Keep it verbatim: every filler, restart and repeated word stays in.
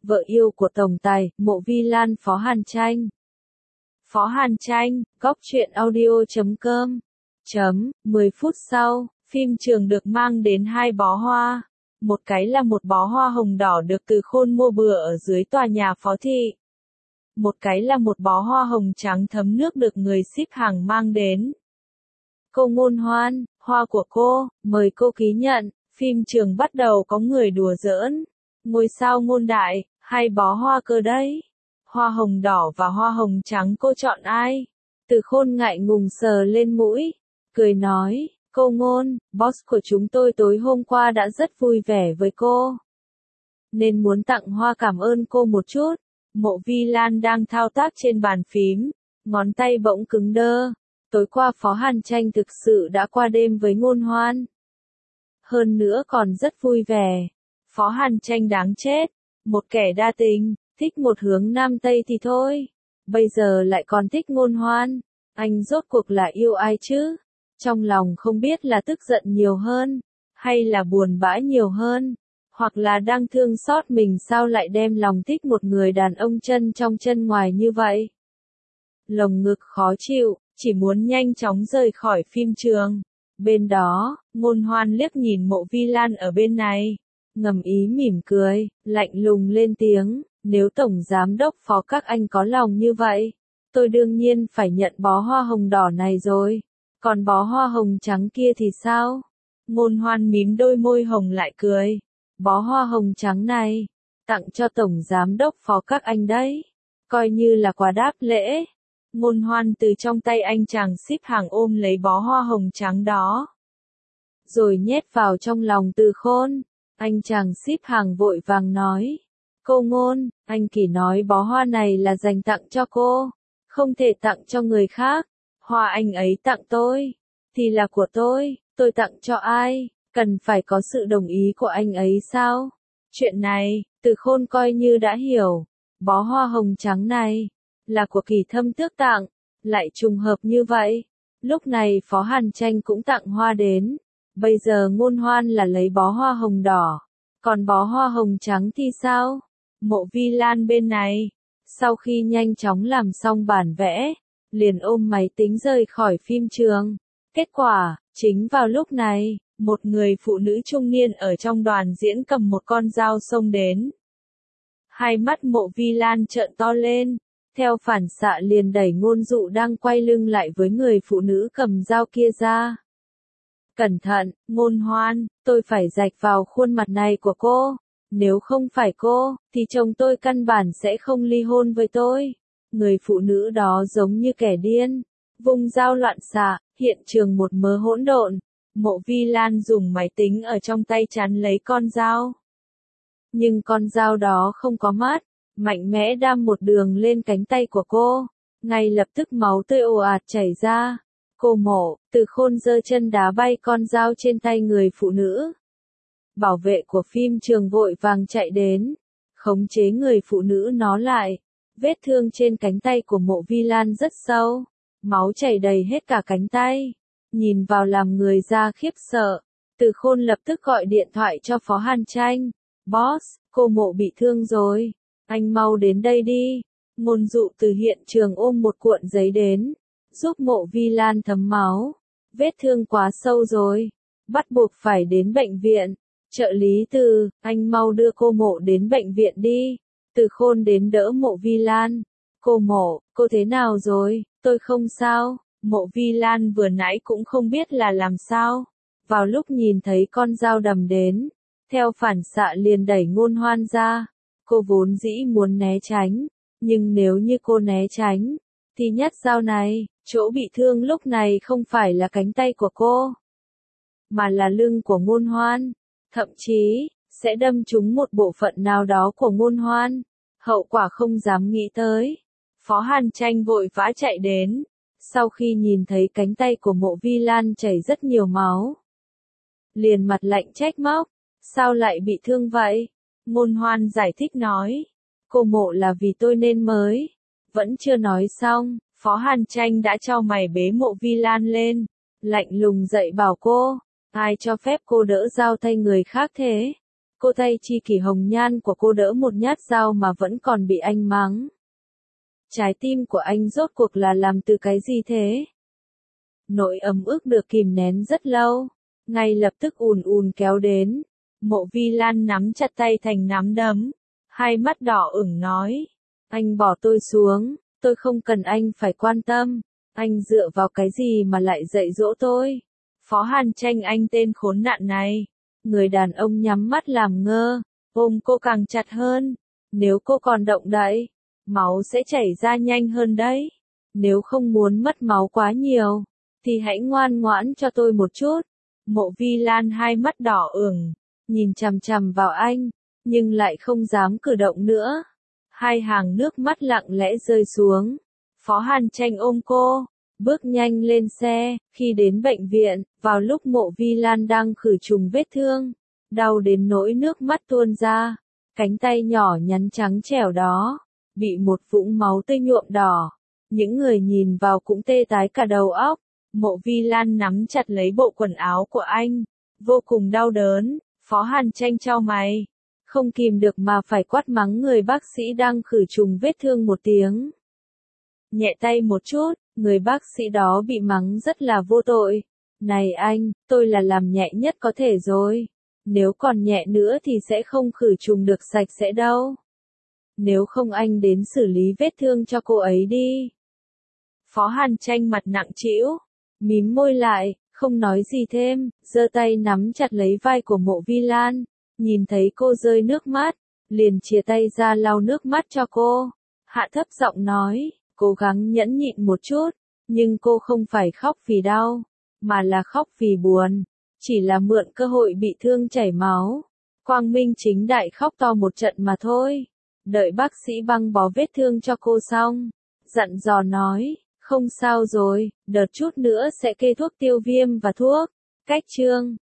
vợ yêu của tổng tài, Mộ Vi Lan Phó Hàn Tranh. Phó Hàn Tranh, góc truyện audio chấm com. Chấm, mười phút sau, phim trường được mang đến hai bó hoa. Một cái là một bó hoa hồng đỏ được Từ Khôn mua bừa ở dưới tòa nhà Phó Thị. Một cái là một bó hoa hồng trắng thấm nước được người ship hàng mang đến. Cô Ngôn Hoan, hoa của cô, mời cô ký nhận. Phim trường bắt đầu có người đùa giỡn. Ngôi sao Ngôn đại, hai bó hoa cơ đấy. Hoa hồng đỏ và hoa hồng trắng cô chọn ai? Từ Khôn ngại ngùng sờ lên mũi, cười nói, cô Ngôn, boss của chúng tôi tối hôm qua đã rất vui vẻ với cô. Nên muốn tặng hoa cảm ơn cô một chút. Mộ Vi Lan đang thao tác trên bàn phím, ngón tay bỗng cứng đơ. Tối qua Phó Hàn Tranh thực sự đã qua đêm với Ngôn Hoan. Hơn nữa còn rất vui vẻ. Phó Hàn Tranh đáng chết. Một kẻ đa tình, thích một hướng nam tây thì thôi. Bây giờ lại còn thích Ngôn Hoan. Anh rốt cuộc là yêu ai chứ? Trong lòng không biết là tức giận nhiều hơn, hay là buồn bã nhiều hơn, hoặc là đang thương xót mình sao lại đem lòng thích một người đàn ông chân trong chân ngoài như vậy. Lồng ngực khó chịu, chỉ muốn nhanh chóng rời khỏi phim trường. Bên đó, Ngôn Hoan liếc nhìn Mộ Vi Lan ở bên này, ngầm ý mỉm cười, lạnh lùng lên tiếng, nếu Tổng Giám đốc Phó các anh có lòng như vậy, tôi đương nhiên phải nhận bó hoa hồng đỏ này rồi. Còn bó hoa hồng trắng kia thì sao? Ngôn Hoan mím đôi môi hồng lại cười. Bó hoa hồng trắng này, tặng cho Tổng Giám đốc Phó các anh đấy. Coi như là quà đáp lễ. Ngôn Hoan từ trong tay anh chàng ship hàng ôm lấy bó hoa hồng trắng đó. Rồi nhét vào trong lòng Từ Khôn. Anh chàng ship hàng vội vàng nói. Cô Ngôn, anh chỉ nói bó hoa này là dành tặng cho cô. Không thể tặng cho người khác. Hoa anh ấy tặng tôi, thì là của tôi, tôi tặng cho ai, cần phải có sự đồng ý của anh ấy sao? Chuyện này, Từ Khôn coi như đã hiểu, bó hoa hồng trắng này, là của Kỳ Thâm tước tặng, lại trùng hợp như vậy. Lúc này Phó Hàn Tranh cũng tặng hoa đến, bây giờ Ngôn Hoan là lấy bó hoa hồng đỏ, còn bó hoa hồng trắng thì sao? Mộ Vi Lan bên này, sau khi nhanh chóng làm xong bản vẽ, liền ôm máy tính rời khỏi phim trường. Kết quả, chính vào lúc này, một người phụ nữ trung niên ở trong đoàn diễn cầm một con dao xông đến. Hai mắt Mộ Vi Lan trợn to lên, theo phản xạ liền đẩy Ngôn Dụ đang quay lưng lại với người phụ nữ cầm dao kia ra. Cẩn thận, Ngôn Hoan, tôi phải rạch vào khuôn mặt này của cô. Nếu không phải cô, thì chồng tôi căn bản sẽ không ly hôn với tôi. Người phụ nữ đó giống như kẻ điên, vung dao loạn xạ, hiện trường một mớ hỗn độn. Mộ Vi Lan dùng máy tính ở trong tay chắn lấy con dao. Nhưng con dao đó không có mắt, mạnh mẽ đâm một đường lên cánh tay của cô. Ngay lập tức máu tươi ồ ạt chảy ra. Cô Mộ, Từ Khôn giơ chân đá bay con dao trên tay người phụ nữ. Bảo vệ của phim trường vội vàng chạy đến, khống chế người phụ nữ nó lại. Vết thương trên cánh tay của Mộ Vi Lan rất sâu, máu chảy đầy hết cả cánh tay, nhìn vào làm người ra khiếp sợ. Từ Khôn lập tức gọi điện thoại cho Phó Hàn Tranh. Boss, cô Mộ bị thương rồi, anh mau đến đây đi. Ngôn Dụ từ hiện trường ôm một cuộn giấy đến, giúp Mộ Vi Lan thấm máu. Vết thương quá sâu rồi, bắt buộc phải đến bệnh viện. Trợ lý Từ, anh mau đưa cô Mộ đến bệnh viện đi. Từ Khôn đến đỡ Mộ Vi Lan. Cô Mộ, cô thế nào rồi? Tôi không sao. Mộ Vi Lan vừa nãy cũng không biết là làm sao. Vào lúc nhìn thấy con dao đầm đến, theo phản xạ liền đẩy Ngôn Hoan ra. Cô vốn dĩ muốn né tránh, nhưng nếu như cô né tránh, thì nhát dao này, chỗ bị thương lúc này không phải là cánh tay của cô, mà là lưng của Ngôn Hoan. Thậm chí, sẽ đâm trúng một bộ phận nào đó của Ngôn Hoan. Hậu quả không dám nghĩ tới. Phó Hàn Tranh vội vã chạy đến. Sau khi nhìn thấy cánh tay của Mộ Vi Lan chảy rất nhiều máu, liền mặt lạnh trách móc. Sao lại bị thương vậy? Ngôn Hoan giải thích nói. Cô Mộ là vì tôi nên mới. Vẫn chưa nói xong, Phó Hàn Tranh đã cho mày bế Mộ Vi Lan lên. Lạnh lùng dạy bảo cô. Ai cho phép cô đỡ dao tay người khác thế? Cô tay chi kỷ hồng nhan của cô đỡ một nhát dao mà vẫn còn bị anh mắng. Trái tim của anh rốt cuộc là làm từ cái gì thế? Nỗi ấm ức được kìm nén rất lâu, ngay lập tức ùn ùn kéo đến. Mộ Vi Lan nắm chặt tay thành nắm đấm, hai mắt đỏ ửng nói. Anh bỏ tôi xuống, tôi không cần anh phải quan tâm. Anh dựa vào cái gì mà lại dạy dỗ tôi? Phó Hàn Tranh, anh tên khốn nạn này. Người đàn ông nhắm mắt làm ngơ, ôm cô càng chặt hơn. Nếu cô còn động đậy, máu sẽ chảy ra nhanh hơn đấy. Nếu không muốn mất máu quá nhiều, thì hãy ngoan ngoãn cho tôi một chút. Mộ Vi Lan hai mắt đỏ ửng, nhìn chằm chằm vào anh, nhưng lại không dám cử động nữa. Hai hàng nước mắt lặng lẽ rơi xuống. Phó Hàn Tranh ôm cô, bước nhanh lên xe. Khi đến bệnh viện, vào lúc Mộ Vi Lan đang khử trùng vết thương, đau đến nỗi nước mắt tuôn ra, cánh tay nhỏ nhắn trắng trẻo đó bị một vũng máu tươi nhuộm đỏ. Những người nhìn vào cũng tê tái cả đầu óc. Mộ Vi Lan nắm chặt lấy bộ quần áo của anh, vô cùng đau đớn. Phó Hàn Tranh chau mày, không kìm được mà phải quát mắng người bác sĩ đang khử trùng vết thương một tiếng. Nhẹ tay một chút, người bác sĩ đó bị mắng rất là vô tội. Này anh, tôi là làm nhẹ nhất có thể rồi. Nếu còn nhẹ nữa thì sẽ không khử trùng được sạch sẽ đâu. Nếu không anh đến xử lý vết thương cho cô ấy đi. Phó Hàn Tranh mặt nặng trĩu, mím môi lại, không nói gì thêm, giơ tay nắm chặt lấy vai của Mộ Vi Lan, nhìn thấy cô rơi nước mắt, liền chìa tay ra lau nước mắt cho cô, hạ thấp giọng nói, cố gắng nhẫn nhịn một chút, nhưng cô không phải khóc vì đau, mà là khóc vì buồn, chỉ là mượn cơ hội bị thương chảy máu, quang minh chính đại khóc to một trận mà thôi. Đợi bác sĩ băng bó vết thương cho cô xong, dặn dò nói, không sao rồi, đợt chút nữa sẽ kê thuốc tiêu viêm và thuốc cách chương.